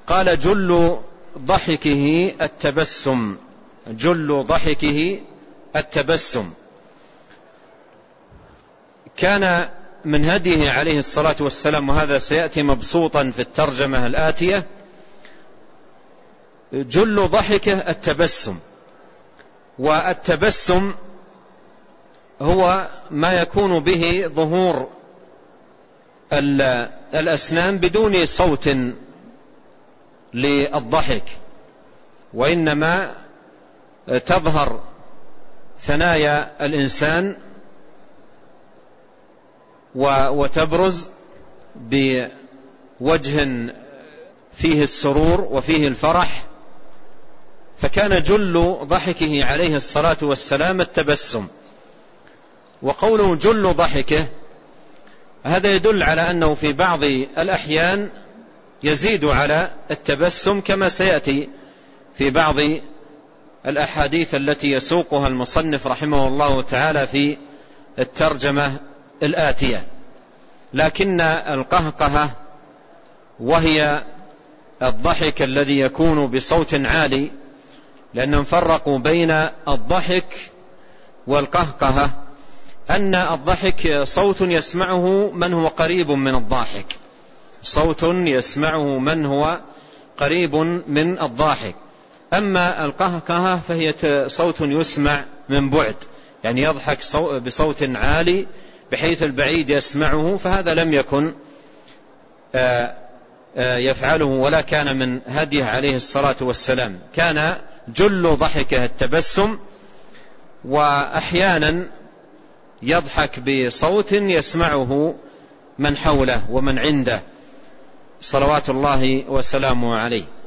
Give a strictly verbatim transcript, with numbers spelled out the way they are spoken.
قال جل ضحكه التبسم، جل ضحكه التبسم. كان من هديه عليه الصلاة والسلام، وهذا سيأتي مبسوطا في الترجمة الآتية، جل ضحكه التبسم. والتبسم هو ما يكون به ظهور الأسنان بدون صوت للضحك، وإنما تظهر ثنايا الإنسان وتبرز بوجه فيه السرور وفيه الفرح. فكان جل ضحكه عليه الصلاة والسلام التبسم. وقوله جل ضحكه هذا يدل على أنه في بعض الأحيان يزيد على التبسم، كما سيأتي في بعض الأحاديث التي يسوقها المصنف رحمه الله تعالى في الترجمة الآتية. لكن القهقهة وهي الضحك الذي يكون بصوت عالي، لأنهم فرقوا بين الضحك والقهقهة، أن الضحك صوت يسمعه من هو قريب من الضاحك، صوت يسمعه من هو قريب من الضاحك. أما القهقهة فهي صوت يسمع من بعد، يعني يضحك بصوت عالي بحيث البعيد يسمعه، فهذا لم يكن يفعله ولا كان من هديه عليه الصلاة والسلام. كان جل ضحكه التبسم، وأحيانا يضحك بصوت يسمعه من حوله ومن عنده صلوات الله وسلامه عليه.